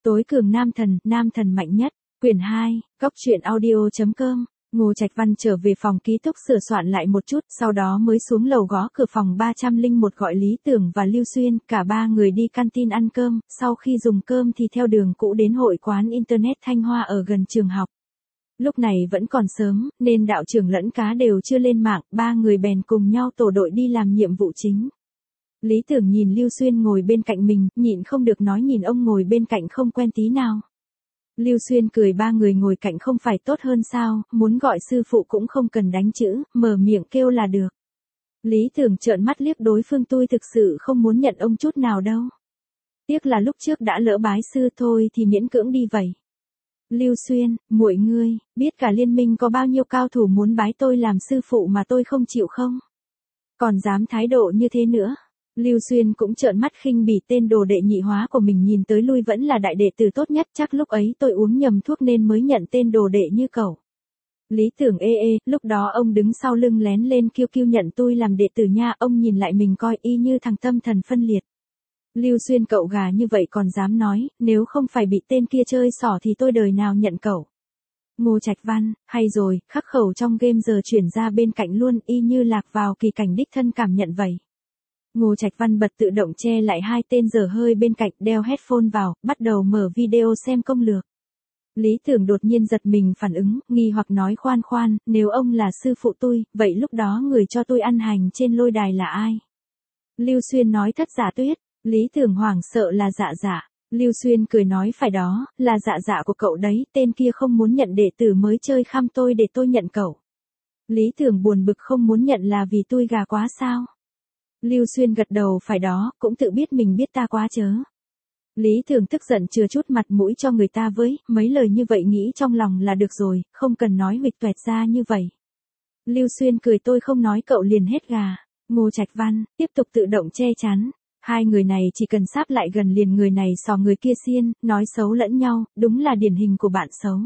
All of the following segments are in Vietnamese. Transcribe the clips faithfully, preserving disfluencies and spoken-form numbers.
Tối cường nam thần, nam thần mạnh nhất. Quyển hai, Cóc truyện audio chấm com. Ngô Trạch Văn trở về phòng ký túc sửa soạn lại một chút, sau đó mới xuống lầu gõ cửa phòng ba không một gọi Lý Tưởng và Lưu Xuyên, cả ba người đi canteen ăn cơm, sau khi dùng cơm thì theo đường cũ đến hội quán Internet Thanh Hoa ở gần trường học. Lúc này vẫn còn sớm, nên đạo trưởng lẫn cá đều chưa lên mạng, ba người bèn cùng nhau tổ đội đi làm nhiệm vụ chính. Lý Tưởng nhìn Lưu Xuyên ngồi bên cạnh mình, nhịn không được nói nhìn ông ngồi bên cạnh không quen tí nào. Lưu Xuyên cười ba người ngồi cạnh không phải tốt hơn sao, muốn gọi sư phụ cũng không cần đánh chữ, mở miệng kêu là được. Lý Tưởng trợn mắt liếc đối phương tôi thực sự không muốn nhận ông chút nào đâu. Tiếc là lúc trước đã lỡ bái sư thôi thì miễn cưỡng đi vậy. Lưu Xuyên, muội ngươi, biết cả liên minh có bao nhiêu cao thủ muốn bái tôi làm sư phụ mà tôi không chịu không? Còn dám thái độ như thế nữa. Lưu Xuyên cũng trợn mắt khinh bỉ tên đồ đệ nhị hóa của mình nhìn tới lui vẫn là đại đệ tử tốt nhất, chắc lúc ấy tôi uống nhầm thuốc nên mới nhận tên đồ đệ như cậu. Lý Tưởng ê ê, lúc đó ông đứng sau lưng lén lên kêu kêu nhận tôi làm đệ tử nha, ông nhìn lại mình coi y như thằng tâm thần phân liệt. Lưu Xuyên cậu gà như vậy còn dám nói, nếu không phải bị tên kia chơi xỏ thì tôi đời nào nhận cậu. Ngô Trạch Văn, hay rồi, khắc khẩu trong game giờ chuyển ra bên cạnh luôn, y như lạc vào kỳ cảnh đích thân cảm nhận vậy. Ngô Trạch Văn bật tự động che lại hai tên dở hơi bên cạnh, đeo headphone vào, bắt đầu mở video xem công lược. Lý Tưởng đột nhiên giật mình phản ứng, nghi hoặc nói khoan khoan, nếu ông là sư phụ tôi, vậy lúc đó người cho tôi ăn hành trên lôi đài là ai? Lưu Xuyên nói Thất Giả Tuyết. Lý Tưởng hoảng sợ là Dạ Dạ. Lưu Xuyên cười nói phải đó, là Dạ Dạ của cậu đấy, tên kia không muốn nhận đệ tử mới chơi khăm tôi để tôi nhận cậu. Lý Tưởng buồn bực không muốn nhận là vì tôi gà quá sao? Lưu Xuyên gật đầu phải đó, cũng tự biết mình biết ta quá chớ. Lý Tưởng tức giận chừa chút mặt mũi cho người ta với, mấy lời như vậy nghĩ trong lòng là được rồi, không cần nói huỵch toẹt ra như vậy. Lưu Xuyên cười tôi không nói cậu liền hết gà. Ngô Trạch Văn, tiếp tục tự động che chắn. Hai người này chỉ cần sáp lại gần liền người này xò người kia xiên, nói xấu lẫn nhau, đúng là điển hình của bạn xấu.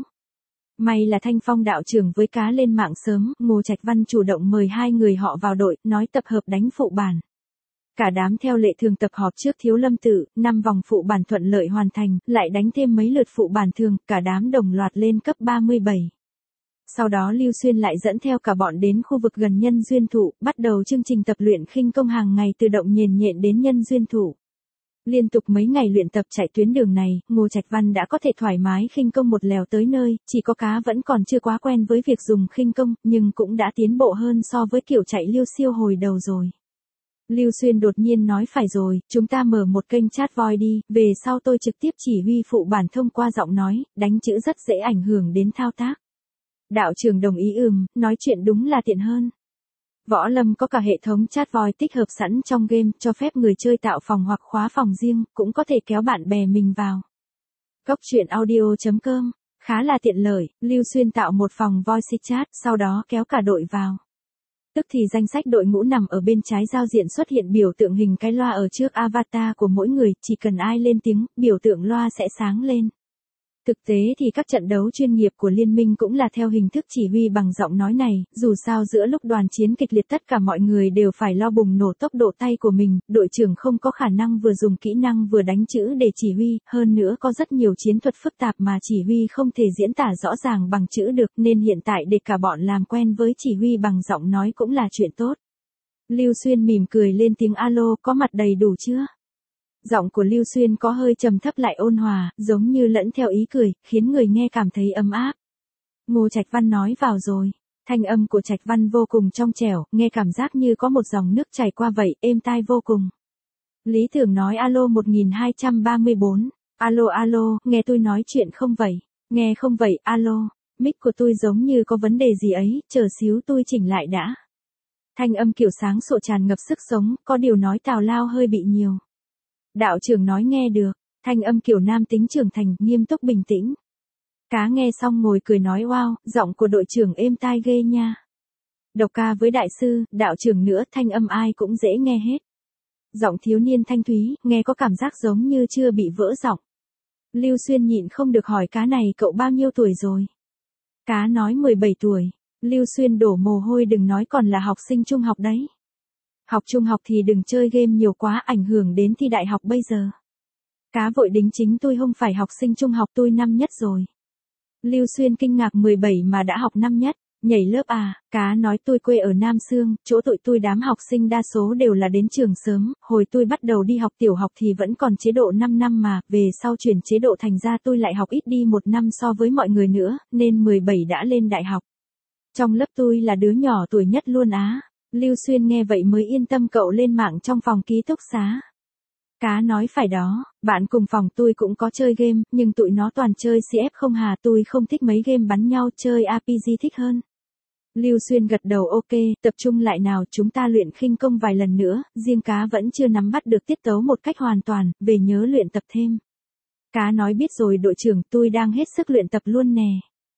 May là Thanh Phong đạo trưởng với cá lên mạng sớm, Ngô Trạch Văn chủ động mời hai người họ vào đội, nói tập hợp đánh phụ bản. Cả đám theo lệ thường tập họp trước Thiếu Lâm Tự, năm vòng phụ bản thuận lợi hoàn thành, lại đánh thêm mấy lượt phụ bản thường, cả đám đồng loạt lên cấp ba mươi bảy. Sau đó Lưu Xuyên lại dẫn theo cả bọn đến khu vực gần Nhân Duyên Thụ, bắt đầu chương trình tập luyện khinh công hàng ngày từ động nhền nhện đến Nhân Duyên Thụ. Liên tục mấy ngày luyện tập chạy tuyến đường này, Ngô Trạch Văn đã có thể thoải mái khinh công một lèo tới nơi, chỉ có cá vẫn còn chưa quá quen với việc dùng khinh công, nhưng cũng đã tiến bộ hơn so với kiểu chạy liêu siêu hồi đầu rồi. Lưu Xuyên đột nhiên nói phải rồi, chúng ta mở một kênh chat voi đi, về sau tôi trực tiếp chỉ huy phụ bản thông qua giọng nói, đánh chữ rất dễ ảnh hưởng đến thao tác. Đạo trưởng đồng ý ừm, nói chuyện đúng là tiện hơn. Võ Lâm có cả hệ thống chat voi tích hợp sẵn trong game, cho phép người chơi tạo phòng hoặc khóa phòng riêng, cũng có thể kéo bạn bè mình vào. Cóc truyện audio chấm com, khá là tiện lợi, Lưu Xuyên tạo một phòng voice chat, sau đó kéo cả đội vào. Tức thì danh sách đội ngũ nằm ở bên trái giao diện xuất hiện biểu tượng hình cái loa ở trước avatar của mỗi người, chỉ cần ai lên tiếng, biểu tượng loa sẽ sáng lên. Thực tế thì các trận đấu chuyên nghiệp của liên minh cũng là theo hình thức chỉ huy bằng giọng nói này, dù sao giữa lúc đoàn chiến kịch liệt tất cả mọi người đều phải lo bùng nổ tốc độ tay của mình, đội trưởng không có khả năng vừa dùng kỹ năng vừa đánh chữ để chỉ huy, hơn nữa có rất nhiều chiến thuật phức tạp mà chỉ huy không thể diễn tả rõ ràng bằng chữ được, nên hiện tại để cả bọn làm quen với chỉ huy bằng giọng nói cũng là chuyện tốt. Lưu Xuyên mỉm cười lên tiếng alo, có mặt đầy đủ chưa? Giọng của Lưu Xuyên có hơi trầm thấp lại ôn hòa, giống như lẫn theo ý cười, khiến người nghe cảm thấy ấm áp. Ngô Trạch Văn nói vào rồi. Thanh âm của Trạch Văn vô cùng trong trẻo, nghe cảm giác như có một dòng nước chảy qua vậy, êm tai vô cùng. Lý Tưởng nói alo một nghìn hai trăm ba mươi bốn. Alo alo, nghe tôi nói chuyện không vậy? Nghe không vậy, alo. Mic của tôi giống như có vấn đề gì ấy, chờ xíu tôi chỉnh lại đã. Thanh âm kiểu sáng sủa tràn ngập sức sống, có điều nói tào lao hơi bị nhiều. Đạo trưởng nói nghe được, thanh âm kiểu nam tính trưởng thành, nghiêm túc bình tĩnh. Cá nghe xong ngồi cười nói wow, giọng của đội trưởng êm tai ghê nha. Độc ca với đại sư, đạo trưởng nữa, thanh âm ai cũng dễ nghe hết. Giọng thiếu niên thanh thúy, nghe có cảm giác giống như chưa bị vỡ giọng. Lưu Xuyên nhịn không được hỏi cá này cậu bao nhiêu tuổi rồi? Cá nói mười bảy tuổi. Lưu Xuyên đổ mồ hôi đừng nói còn là học sinh trung học đấy. Học trung học thì đừng chơi game nhiều quá ảnh hưởng đến thi đại học bây giờ. Cá vội đính chính tôi không phải học sinh trung học tôi năm nhất rồi. Lưu Xuyên kinh ngạc mười bảy mà đã học năm nhất, nhảy lớp à, cá nói tôi quê ở Nam Xương, chỗ tụi tôi đám học sinh đa số đều là đến trường sớm, hồi tôi bắt đầu đi học tiểu học thì vẫn còn chế độ năm năm mà, về sau chuyển chế độ thành ra tôi lại học ít đi một năm so với mọi người nữa, nên mười bảy đã lên đại học. Trong lớp tôi là đứa nhỏ tuổi nhất luôn á. Lưu Xuyên nghe vậy mới yên tâm cậu lên mạng trong phòng ký túc xá. Cá nói phải đó, bạn cùng phòng tôi cũng có chơi game, nhưng tụi nó toàn chơi xê ép không hà, tôi không thích mấy game bắn nhau, chơi a pê giê thích hơn. Lưu Xuyên gật đầu ok, tập trung lại nào, chúng ta luyện khinh công vài lần nữa, riêng cá vẫn chưa nắm bắt được tiết tấu một cách hoàn toàn, về nhớ luyện tập thêm. Cá nói biết rồi đội trưởng, tôi đang hết sức luyện tập luôn nè.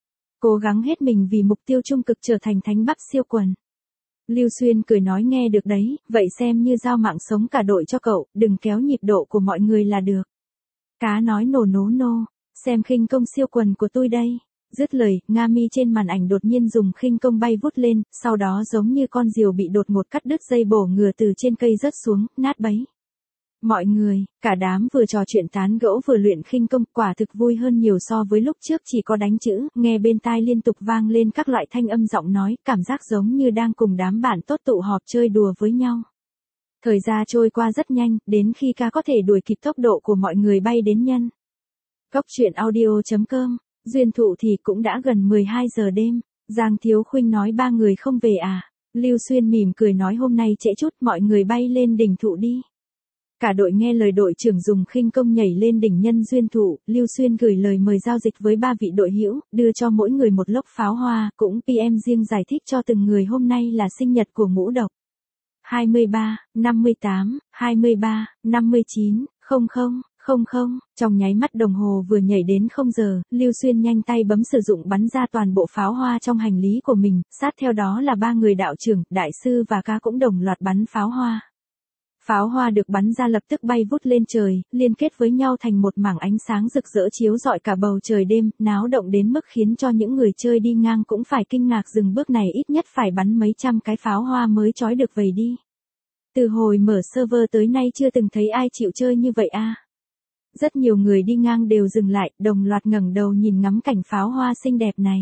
Cố gắng hết mình vì mục tiêu trung cực trở thành thánh bắc siêu quần. Lưu Xuyên cười nói nghe được đấy, vậy xem như giao mạng sống cả đội cho cậu, đừng kéo nhịp độ của mọi người là được. Cá nói nổ nố nô, xem khinh công siêu quần của tôi đây. Dứt lời, Nga Mi trên màn ảnh đột nhiên dùng khinh công bay vút lên, sau đó giống như con diều bị đột ngột cắt đứt dây bổ ngựa từ trên cây rớt xuống, nát bấy. Mọi người, cả đám vừa trò chuyện tán gẫu vừa luyện khinh công, quả thực vui hơn nhiều so với lúc trước chỉ có đánh chữ, nghe bên tai liên tục vang lên các loại thanh âm giọng nói, cảm giác giống như đang cùng đám bạn tốt tụ họp chơi đùa với nhau. Thời gian trôi qua rất nhanh, đến khi ca có thể đuổi kịp tốc độ của mọi người bay đến nhân. Cốc truyện audio chấm com, duyên thụ thì cũng đã gần mười hai giờ đêm, Giang Thiếu Khuynh nói ba người không về à, Lưu Xuyên mỉm cười nói hôm nay trễ chút mọi người bay lên đỉnh thụ đi. Cả đội nghe lời đội trưởng dùng khinh công nhảy lên đỉnh nhân duyên thụ, Lưu Xuyên gửi lời mời giao dịch với ba vị đội hữu, đưa cho mỗi người một lốc pháo hoa, cũng pê em riêng giải thích cho từng người hôm nay là sinh nhật của ngũ độc. hai mươi ba, năm mươi tám, hai mươi ba, năm mươi chín, không không, không không, trong nháy mắt đồng hồ vừa nhảy đến không giờ, Lưu Xuyên nhanh tay bấm sử dụng bắn ra toàn bộ pháo hoa trong hành lý của mình, sát theo đó là ba người đạo trưởng, đại sư và ca cũng đồng loạt bắn pháo hoa. Pháo hoa được bắn ra lập tức bay vút lên trời, liên kết với nhau thành một mảng ánh sáng rực rỡ chiếu rọi cả bầu trời đêm, náo động đến mức khiến cho những người chơi đi ngang cũng phải kinh ngạc dừng bước này ít nhất phải bắn mấy trăm cái pháo hoa mới trói được vầy đi. Từ hồi mở server tới nay chưa từng thấy ai chịu chơi như vậy a. Rất nhiều người đi ngang đều dừng lại, đồng loạt ngẩng đầu nhìn ngắm cảnh pháo hoa xinh đẹp này.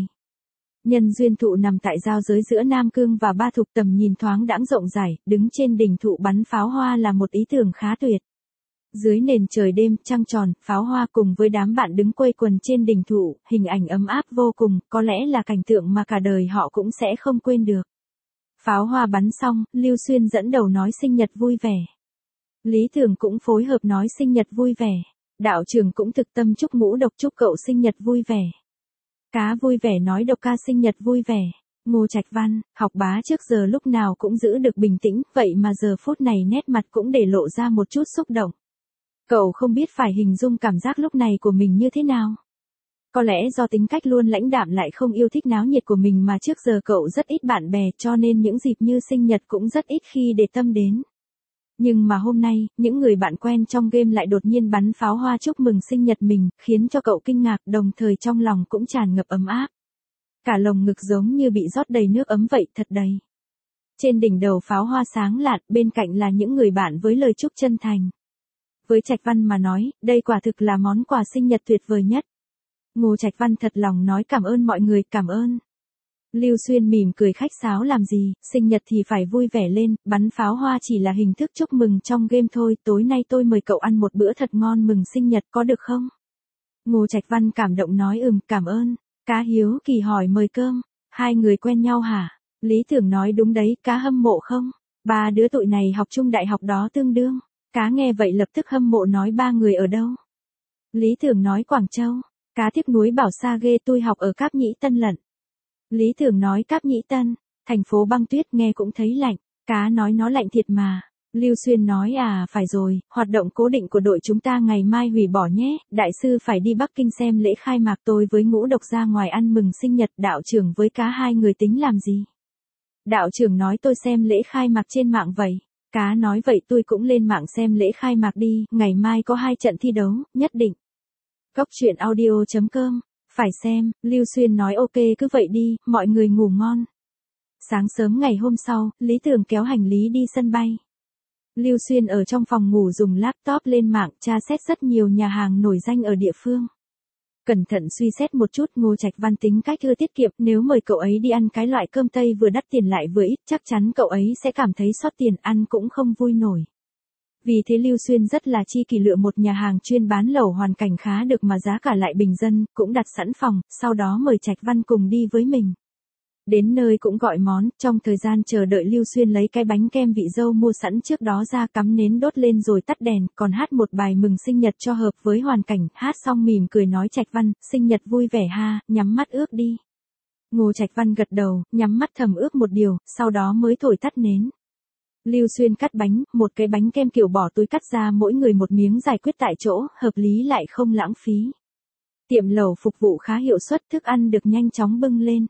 Nhân duyên thụ nằm tại giao giới giữa Nam Cương và Ba Thục, tầm nhìn thoáng đãng rộng rãi, đứng trên đỉnh thụ bắn pháo hoa là một ý tưởng khá tuyệt. Dưới nền trời đêm, trăng tròn, pháo hoa cùng với đám bạn đứng quây quần trên đỉnh thụ, hình ảnh ấm áp vô cùng, có lẽ là cảnh tượng mà cả đời họ cũng sẽ không quên được. Pháo hoa bắn xong, Lưu Xuyên dẫn đầu nói sinh nhật vui vẻ. Lý Thường cũng phối hợp nói sinh nhật vui vẻ. Đạo trưởng cũng thực tâm chúc ngũ độc chúc cậu sinh nhật vui vẻ. Cá vui vẻ nói độc ca sinh nhật vui vẻ. Ngô Trạch Văn, học bá trước giờ lúc nào cũng giữ được bình tĩnh, vậy mà giờ phút này nét mặt cũng để lộ ra một chút xúc động. Cậu không biết phải hình dung cảm giác lúc này của mình như thế nào. Có lẽ do tính cách luôn lãnh đạm lại không yêu thích náo nhiệt của mình mà trước giờ cậu rất ít bạn bè cho nên những dịp như sinh nhật cũng rất ít khi để tâm đến. Nhưng mà hôm nay, những người bạn quen trong game lại đột nhiên bắn pháo hoa chúc mừng sinh nhật mình, khiến cho cậu kinh ngạc đồng thời trong lòng cũng tràn ngập ấm áp. Cả lồng ngực giống như bị rót đầy nước ấm vậy, thật đầy. Trên đỉnh đầu pháo hoa sáng lạn, bên cạnh là những người bạn với lời chúc chân thành. Với Trạch Văn mà nói, đây quả thực là món quà sinh nhật tuyệt vời nhất. Ngô Trạch Văn thật lòng nói cảm ơn mọi người, cảm ơn. Lưu Xuyên mỉm cười khách sáo làm gì, sinh nhật thì phải vui vẻ lên, bắn pháo hoa chỉ là hình thức chúc mừng trong game thôi, tối nay tôi mời cậu ăn một bữa thật ngon mừng sinh nhật có được không? Ngô Trạch Văn cảm động nói ừm, cảm ơn. Cá hiếu kỳ hỏi mời cơm, hai người quen nhau hả? Lý Tưởng nói đúng đấy, cá hâm mộ không? Ba đứa tụi này học chung đại học đó tương đương. Cá nghe vậy lập tức hâm mộ nói ba người ở đâu? Lý Tưởng nói Quảng Châu. Cá tiếc nuối bảo xa ghê tôi học ở Cáp Nhĩ Tân lận. Lý Tưởng nói Cáp Nhĩ Tân, thành phố băng tuyết nghe cũng thấy lạnh. Cá nói nó lạnh thiệt mà. Lưu Xuyên nói à phải rồi, hoạt động cố định của đội chúng ta ngày mai hủy bỏ nhé, đại sư phải đi Bắc Kinh xem lễ khai mạc, tôi với ngũ độc ra ngoài ăn mừng sinh nhật, đạo trưởng với cá hai người tính làm gì? Đạo trưởng nói tôi xem lễ khai mạc trên mạng vậy. Cá nói vậy tôi cũng lên mạng xem lễ khai mạc đi, ngày mai có hai trận thi đấu, nhất định. Cốc truyện audio chấm com, phải xem, Lưu Xuyên nói ok cứ vậy đi, mọi người ngủ ngon. Sáng sớm ngày hôm sau, Lý Tưởng kéo hành lý đi sân bay. Lưu Xuyên ở trong phòng ngủ dùng laptop lên mạng tra xét rất nhiều nhà hàng nổi danh ở địa phương. Cẩn thận suy xét một chút, Ngô Trạch Văn tính cách ưa tiết kiệm, nếu mời cậu ấy đi ăn cái loại cơm Tây vừa đắt tiền lại vừa ít, chắc chắn cậu ấy sẽ cảm thấy xót tiền, ăn cũng không vui nổi. Vì thế Lưu Xuyên rất là chi kỷ lựa một nhà hàng chuyên bán lẩu hoàn cảnh khá được mà giá cả lại bình dân, cũng đặt sẵn phòng, sau đó mời Trạch Văn cùng đi với mình. Đến nơi cũng gọi món, trong thời gian chờ đợi Lưu Xuyên lấy cái bánh kem vị dâu mua sẵn trước đó ra, cắm nến đốt lên rồi tắt đèn, còn hát một bài mừng sinh nhật cho hợp với hoàn cảnh, hát xong mỉm cười nói Trạch Văn, sinh nhật vui vẻ ha, nhắm mắt ước đi. Ngô Trạch Văn gật đầu, nhắm mắt thầm ước một điều, sau đó mới thổi tắt nến. Lưu Xuyên cắt bánh, một cái bánh kem kiểu bỏ túi cắt ra mỗi người một miếng giải quyết tại chỗ, hợp lý lại không lãng phí. Tiệm lẩu phục vụ khá hiệu suất, thức ăn được nhanh chóng bưng lên.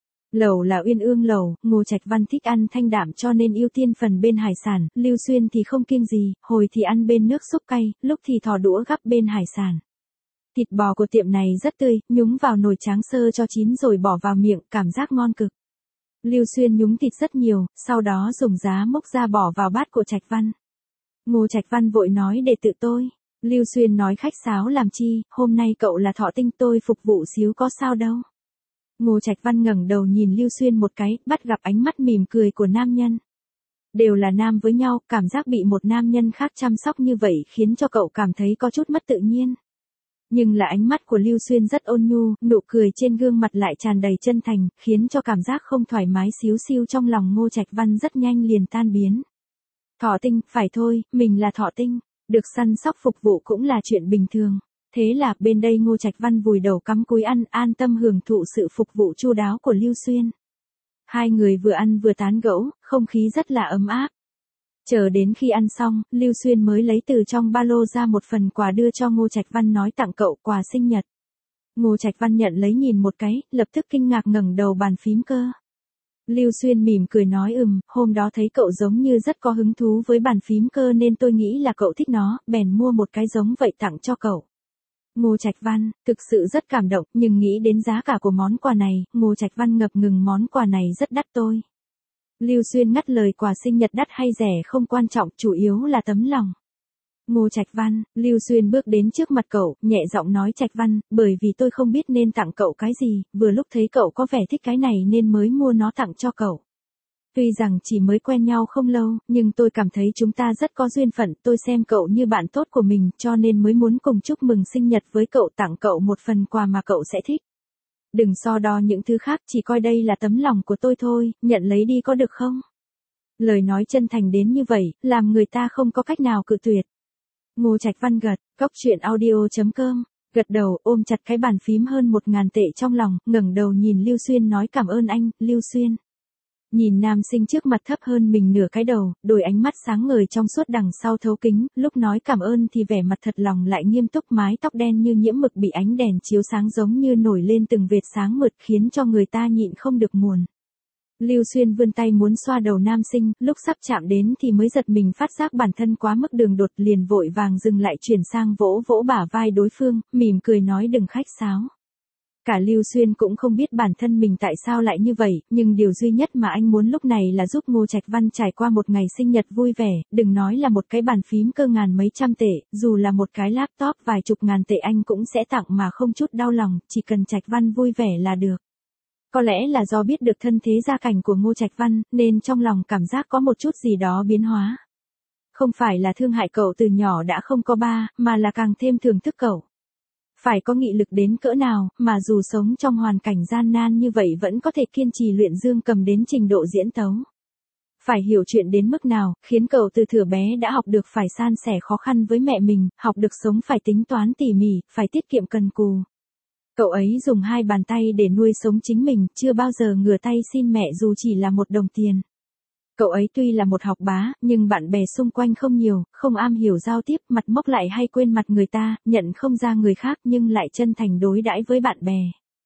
Lẩu là Uyên Ương lẩu, Ngô Trạch Văn thích ăn thanh đạm cho nên ưu tiên phần bên hải sản, Lưu Xuyên thì không kiêng gì, hồi thì ăn bên nước súp cay, lúc thì thò đũa gắp bên hải sản. Thịt bò của tiệm này rất tươi, nhúng vào nồi tráng sơ cho chín rồi bỏ vào miệng, cảm giác ngon cực. Lưu Xuyên nhúng thịt rất nhiều, sau đó dùng giá múc ra bỏ vào bát của Trạch Văn. Ngô Trạch Văn vội nói để tự tôi. Lưu Xuyên nói khách sáo làm chi, hôm nay cậu là thọ tinh tôi phục vụ xíu có sao đâu. Ngô Trạch Văn ngẩng đầu nhìn Lưu Xuyên một cái, bắt gặp ánh mắt mỉm cười của nam nhân. Đều là nam với nhau, cảm giác bị một nam nhân khác chăm sóc như vậy khiến cho cậu cảm thấy có chút mất tự nhiên. Nhưng là ánh mắt của Lưu Xuyên rất ôn nhu, nụ cười trên gương mặt lại tràn đầy chân thành, khiến cho cảm giác không thoải mái xíu xiu trong lòng Ngô Trạch Văn rất nhanh liền tan biến. Thọ tinh, phải thôi, mình là thọ tinh, được săn sóc phục vụ cũng là chuyện bình thường. Thế là bên đây Ngô Trạch Văn vùi đầu cắm cúi ăn, an tâm hưởng thụ sự phục vụ chu đáo của Lưu Xuyên. Hai người vừa ăn vừa tán gẫu, không khí rất là ấm áp. Chờ đến khi ăn xong, Lưu Xuyên mới lấy từ trong ba lô ra một phần quà đưa cho Ngô Trạch Văn nói tặng cậu quà sinh nhật. Ngô Trạch Văn nhận lấy nhìn một cái, lập tức kinh ngạc ngẩng đầu bàn phím cơ. Lưu Xuyên mỉm cười nói ừm, hôm đó thấy cậu giống như rất có hứng thú với bàn phím cơ nên tôi nghĩ là cậu thích nó, bèn mua một cái giống vậy tặng cho cậu. Ngô Trạch Văn, thực sự rất cảm động, nhưng nghĩ đến giá cả của món quà này, Ngô Trạch Văn ngập ngừng món quà này rất đắt tôi. Lưu Xuyên ngắt lời quà sinh nhật đắt hay rẻ không quan trọng, chủ yếu là tấm lòng. Ngô Trạch Văn, Lưu Xuyên bước đến trước mặt cậu, nhẹ giọng nói Trạch Văn, bởi vì tôi không biết nên tặng cậu cái gì, vừa lúc thấy cậu có vẻ thích cái này nên mới mua nó tặng cho cậu. Tuy rằng chỉ mới quen nhau không lâu, nhưng tôi cảm thấy chúng ta rất có duyên phận, tôi xem cậu như bạn tốt của mình cho nên mới muốn cùng chúc mừng sinh nhật với cậu, tặng cậu một phần quà mà cậu sẽ thích. Đừng so đo những thứ khác, chỉ coi đây là tấm lòng của tôi thôi, nhận lấy đi có được không? Lời nói chân thành đến như vậy, làm người ta không có cách nào cự tuyệt. Ngô Trạch Văn gật, cốc truyện audio chấm com, gật đầu, ôm chặt cái bàn phím hơn một ngàn tệ trong lòng, ngẩng đầu nhìn Lưu Xuyên nói cảm ơn anh, Lưu Xuyên. Nhìn nam sinh trước mặt thấp hơn mình nửa cái đầu, đôi ánh mắt sáng ngời trong suốt đằng sau thấu kính, lúc nói cảm ơn thì vẻ mặt thật lòng lại nghiêm túc, mái tóc đen như nhiễm mực bị ánh đèn chiếu sáng giống như nổi lên từng vệt sáng mượt khiến cho người ta nhịn không được muồn. Lưu Xuyên vươn tay muốn xoa đầu nam sinh, lúc sắp chạm đến thì mới giật mình phát giác bản thân quá mức đường đột, liền vội vàng dừng lại chuyển sang vỗ vỗ bả vai đối phương, mỉm cười nói đừng khách sáo. Cả Lưu Xuyên cũng không biết bản thân mình tại sao lại như vậy, nhưng điều duy nhất mà anh muốn lúc này là giúp Ngô Trạch Văn trải qua một ngày sinh nhật vui vẻ, đừng nói là một cái bàn phím cơ ngàn mấy trăm tệ, dù là một cái laptop vài chục ngàn tệ anh cũng sẽ tặng mà không chút đau lòng, chỉ cần Trạch Văn vui vẻ là được. Có lẽ là do biết được thân thế gia cảnh của Ngô Trạch Văn, nên trong lòng cảm giác có một chút gì đó biến hóa. Không phải là thương hại cậu từ nhỏ đã không có ba, mà là càng thêm thưởng thức cậu. Phải có nghị lực đến cỡ nào, mà dù sống trong hoàn cảnh gian nan như vậy vẫn có thể kiên trì luyện dương cầm đến trình độ diễn tấu. Phải hiểu chuyện đến mức nào, khiến cậu từ thuở bé đã học được phải san sẻ khó khăn với mẹ mình, học được sống phải tính toán tỉ mỉ, phải tiết kiệm cần cù. Cậu ấy dùng hai bàn tay để nuôi sống chính mình, chưa bao giờ ngửa tay xin mẹ dù chỉ là một đồng tiền. Cậu ấy tuy là một học bá, nhưng bạn bè xung quanh không nhiều, không am hiểu giao tiếp, mặt mốc lại hay quên mặt người ta, nhận không ra người khác nhưng lại chân thành đối đãi với bạn bè.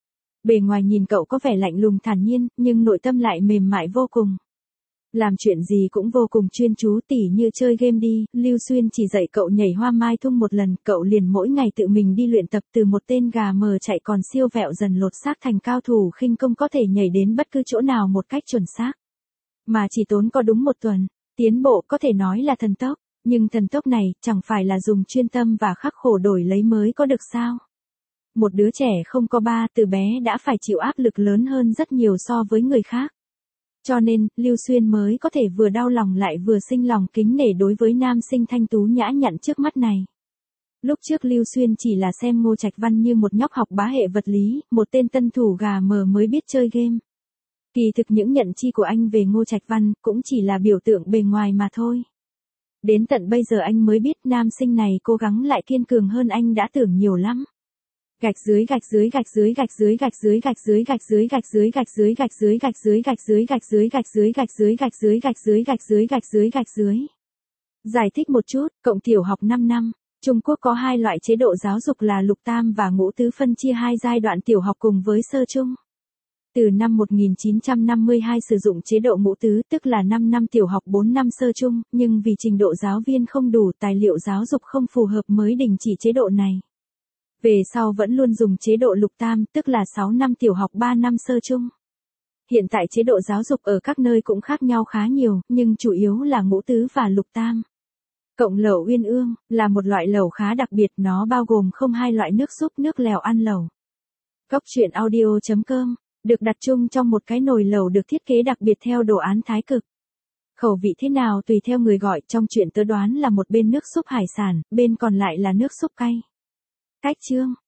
Bề ngoài nhìn cậu có vẻ lạnh lùng thản nhiên, nhưng nội tâm lại mềm mại vô cùng. Làm chuyện gì cũng vô cùng chuyên chú, tỉ như chơi game đi, Lưu Xuyên chỉ dạy cậu nhảy hoa mai thung một lần, cậu liền mỗi ngày tự mình đi luyện tập, từ một tên gà mờ chạy còn siêu vẹo dần lột xác thành cao thủ khinh công có thể nhảy đến bất cứ chỗ nào một cách chuẩn xác. Mà chỉ tốn có đúng một tuần. Tiến bộ có thể nói là thần tốc, nhưng thần tốc này chẳng phải là dùng chuyên tâm và khắc khổ đổi lấy mới có được sao? Một đứa trẻ không có ba từ bé đã phải chịu áp lực lớn hơn rất nhiều so với người khác. Cho nên, Lưu Xuyên mới có thể vừa đau lòng lại vừa sinh lòng kính nể đối với nam sinh thanh tú nhã nhặn trước mắt này. Lúc trước Lưu Xuyên chỉ là xem Ngô Trạch Văn như một nhóc học bá hệ vật lý, một tên tân thủ gà mờ mới biết chơi game. Kỳ thực những nhận chi của anh về Ngô Trạch Văn cũng chỉ là biểu tượng bề ngoài mà thôi. Đến tận bây giờ anh mới biết nam sinh này cố gắng lại kiên cường hơn anh đã tưởng nhiều lắm. Gạch dưới gạch dưới gạch dưới gạch dưới gạch dưới gạch dưới gạch dưới gạch dưới gạch dưới gạch dưới gạch dưới gạch dưới gạch dưới gạch dưới gạch dưới gạch dưới gạch dưới gạch dưới gạch dưới gạch dưới. Giải thích một chút, cộng tiểu học năm năm, Trung Quốc có hai loại chế độ giáo dục là lục tam và ngũ tứ, phân chia hai giai đoạn tiểu học cùng với sơ trung. Từ năm một nghìn chín trăm năm mươi hai sử dụng chế độ ngũ tứ, tức là năm năm tiểu học bốn năm sơ trung, nhưng vì trình độ giáo viên không đủ, tài liệu giáo dục không phù hợp mới đình chỉ chế độ này. Về sau vẫn luôn dùng chế độ lục tam, tức là sáu năm tiểu học ba năm sơ trung. Hiện tại chế độ giáo dục ở các nơi cũng khác nhau khá nhiều, nhưng chủ yếu là ngũ tứ và lục tam. Cộng lẩu uyên ương là một loại lẩu khá đặc biệt, nó bao gồm không hai loại nước súp, nước lèo ăn lẩu. Góc truyện audio chấm com được đặt chung trong một cái nồi lẩu được thiết kế đặc biệt theo đồ án thái cực. Khẩu vị thế nào tùy theo người gọi, trong truyện tớ đoán là một bên nước súp hải sản, bên còn lại là nước súp cay. Cách chương